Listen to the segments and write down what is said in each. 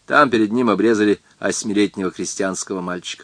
Там перед ним обрезали 8-летнего крестьянского мальчика.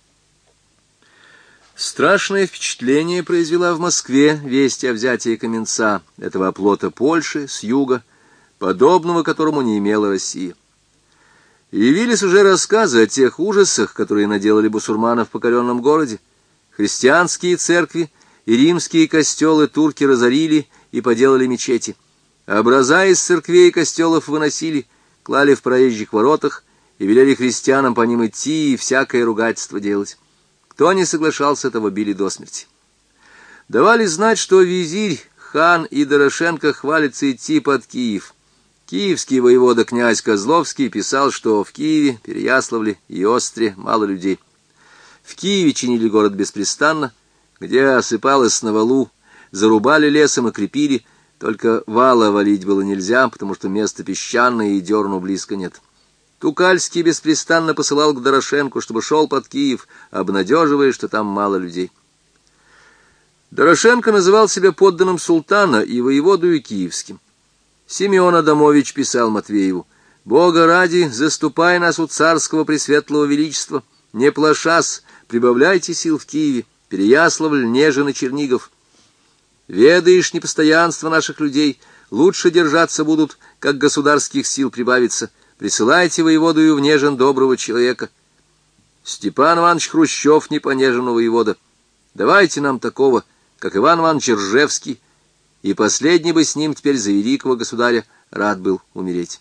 Страшное впечатление произвела в Москве весть о взятии Каменца, этого оплота Польши с юга, подобного которому не имела Россия. Явились уже рассказы о тех ужасах, которые наделали бусурманов в покоренном городе. Христианские церкви и римские костелы турки разорили и поделали мечети. Образа из церквей и костелов выносили, клали в проезжих воротах и велели христианам по ним идти и всякое ругательство делать. Кто не соглашался, того били до смерти. Давали знать, что визирь, хан и Дорошенко хвалятся идти под Киев. Киевский воевода князь Козловский писал, что в Киеве, Переяславле и Остре мало людей. В Киеве чинили город беспрестанно, где осыпалось на валу, зарубали лесом и крепили, только вала валить было нельзя, потому что место песчаное и дерну близко нет. Тукальский беспрестанно посылал к Дорошенку, чтобы шел под Киев, обнадеживая, что там мало людей. Дорошенко называл себя подданным султана и воеводою киевским. Семен Адамович писал Матвееву: «Бога ради, заступай нас у царского пресветлого величества, не плашас, прибавляйте сил в Киеве, Переяславль, Нежин и Чернигов. Ведаешь непостоянство наших людей, лучше держаться будут, как государских сил прибавится. Присылайте воеводою в Нежин доброго человека. Степан Иванович Хрущев не понеженного воевода. Давайте нам такого, как Иван Иванович Ржевский, и последний бы с ним теперь за великого государя рад был умереть».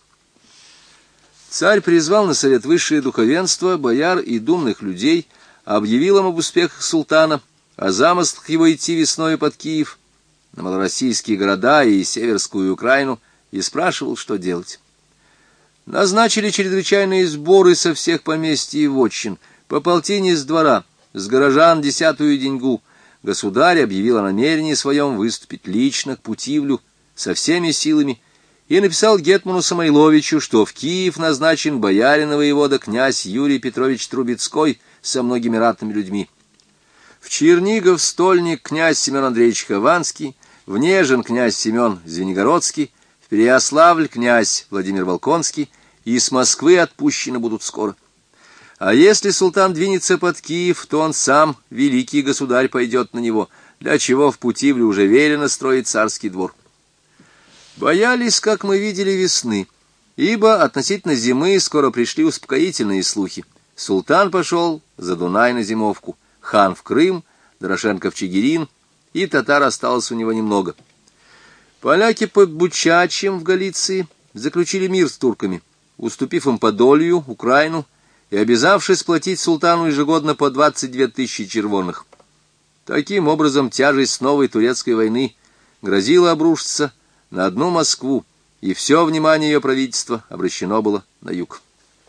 Царь призвал на совет высшее духовенство, бояр и думных людей, объявил им об успехах султана, о замыслах его идти весною под Киев, на малороссийские города и Северскую Украину, и спрашивал, что делать. Назначили чрезвычайные сборы со всех поместьй и вотчин, по полтине с двора, с горожан 10-ую деньгу. Государь объявил о намерении своем выступить лично к Путивлю со всеми силами и написал гетману Самойловичу, что в Киев назначен боярин и воевода князь Юрий Петрович Трубецкой со многими ратными людьми. В Чернигов стольник князь Семен Андреевич Хованский, в Нежин князь Семен Звенигородский, в Переяславль князь Владимир Волконский, и из Москвы отпущены будут скоро. А если султан двинется под Киев, то он сам, великий государь, пойдет на него, для чего в Путивле уже велено строить царский двор. Боялись, как мы видели, весны, ибо относительно зимы скоро пришли успокоительные слухи. Султан пошел за Дунай на зимовку, хан в Крым, Дорошенко в Чигирин, и татар осталось у него немного. Поляки под Бучачем в Галиции заключили мир с турками, уступив им Подолью, Украину, и обязавшись платить султану ежегодно по 22 тысячи червонных. Таким образом, тяжесть новой турецкой войны грозила обрушиться на одну Москву, и все внимание ее правительства обращено было на юг.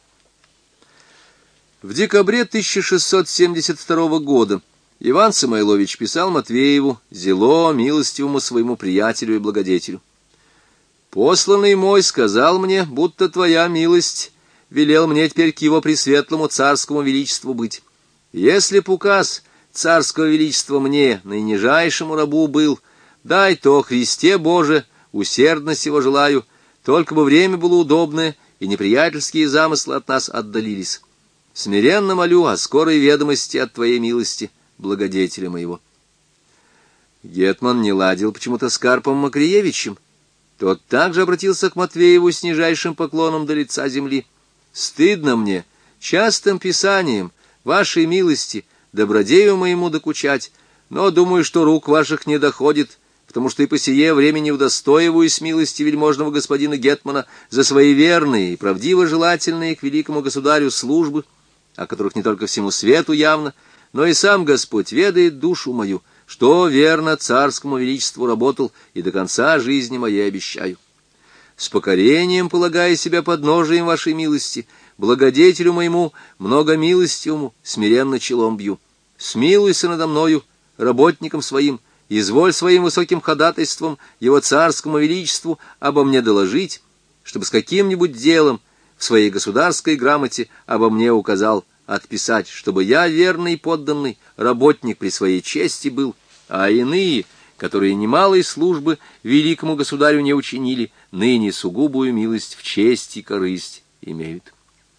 В декабре 1672 года Иван Самойлович писал Матвееву, зело милостивому своему приятелю и благодетелю: «Посланный мой сказал мне, будто твоя милость велел мне теперь к его пресветлому царскому величеству быть. Если б указ царского величества мне, наинижайшему рабу, был, дай то, Христе Боже, усердно сего желаю, только бы время было удобное, и неприятельские замыслы от нас отдалились. Смиренно молю о скорой ведомости от твоей милости, благодетеля моего». Гетман не ладил почему-то с Карпом Макриевичем. Тот также обратился к Матвееву с нижайшим поклоном до лица земли: «Стыдно мне частым писанием вашей милости добродею моему докучать, но думаю, что рук ваших не доходит, потому что и по сие времени удостоиваюсь милости вельможного господина гетмана за свои верные и правдиво желательные к великому государю службы, о которых не только всему свету явно, но и сам Господь ведает душу мою, что верно царскому величеству работал и до конца жизни моей обещаю. С покорением, полагая себя подножием вашей милости, благодетелю моему, многомилостивому, смиренно челом бью. Смилуйся надо мною, работником своим, изволь своим высоким ходатайством его царскому величеству обо мне доложить, чтобы с каким-нибудь делом в своей государской грамоте обо мне указал, отписать, чтобы я, верный подданный, работник при своей чести был, а иные, которые немалой службы великому государю не учинили, ныне сугубую милость в честь и корысть имеют».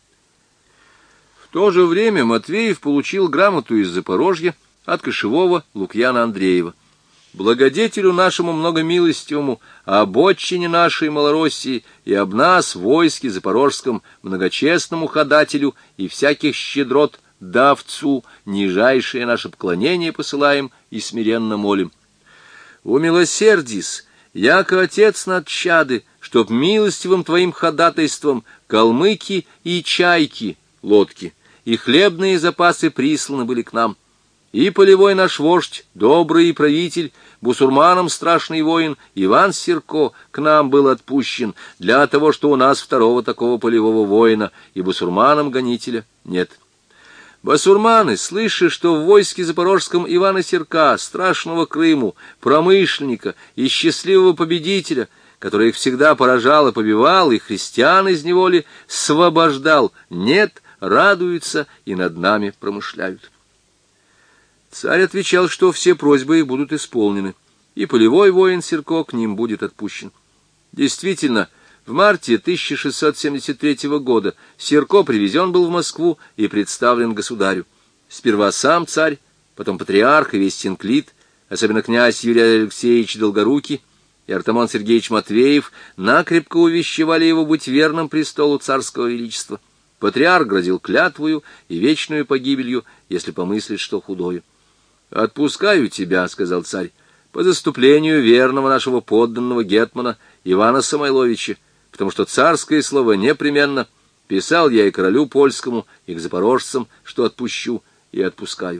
то же время Матвеев получил грамоту из Запорожья от кошевого Лукьяна Андреева. Благодетелю нашему многомилостивому, об отчине нашей Малороссии и об нас, войске запорожском, многочестному ходателю и всяких щедрот давцу, нижайшее наше поклонение посылаем и смиренно молим. Умилосердись, яко Отец над чады, чтоб милостивым твоим ходатайством калмыки и чайки, лодки, и хлебные запасы присланы были к нам. И полевой наш вождь, добрый и правитель, бусурманам страшный воин Иван Сирко к нам был отпущен для того, что у нас второго такого полевого воина и бусурманам гонителя нет. Басурманы, слыша, что в войске запорожском Ивана Сирка, страшного Крыму, промышленника и счастливого победителя, который их всегда поражал и побивал, и христиан из неволи освобождал, нет, радуются и над нами промышляют. Царь отвечал, что все просьбы их будут исполнены, и полевой воин Сирко к ним будет отпущен. Действительно, в марте 1673 года Сирко привезен был в Москву и представлен государю. Сперва сам царь, потом патриарх и весь синклит, особенно князь Юрий Алексеевич Долгорукий и Артамон Сергеевич Матвеев, накрепко увещевали его быть верным престолу царского величества. Патриарх грозил клятвою и вечную погибелью, если помыслит, что худое. «Отпускаю тебя, — сказал царь, — по заступлению верного нашего подданного гетмана Ивана Самойловича, потому что царское слово непременно. Писал я и королю польскому, и к запорожцам, что отпущу, и отпускаю».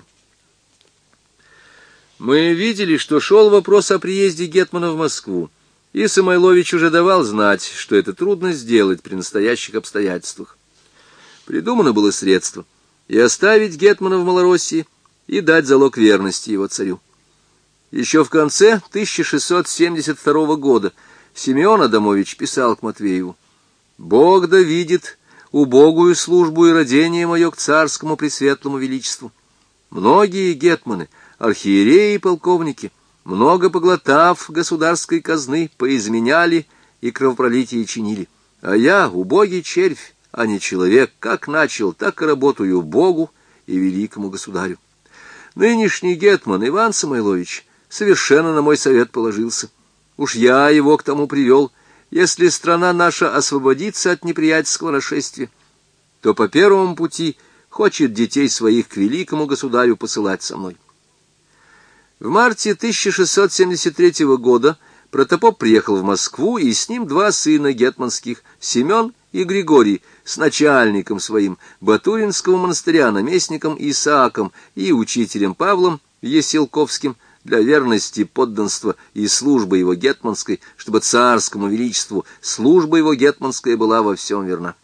Мы видели, что шел вопрос о приезде гетмана в Москву, и Самойлович уже давал знать, что это трудно сделать при настоящих обстоятельствах. Придумано было средство и оставить гетмана в Малороссии, и дать залог верности его царю. Еще в конце 1672 года Симеон Адамович писал к Матвееву: «Бог да видит убогую службу и родение мое к царскому пресветлому величеству. Многие гетманы, архиереи и полковники, много поглотав государской казны, поизменяли и кровопролитие чинили. А я, убогий червь, а не человек, как начал, так и работаю Богу и великому государю. Нынешний гетман Иван Самойлович совершенно на мой совет положился. Уж я его к тому привел. Если страна наша освободится от неприятельского нашествия, то по первому пути хочет детей своих к великому государю посылать со мной». В марте 1673 года протопоп приехал в Москву, и с ним два сына гетманских, Семен и Григорий, с начальником своим Батуринского монастыря, наместником Исааком и учителем Павлом Еселковским, для верности, подданства и службы его гетманской, чтобы царскому величеству служба его гетманская была во всем верна.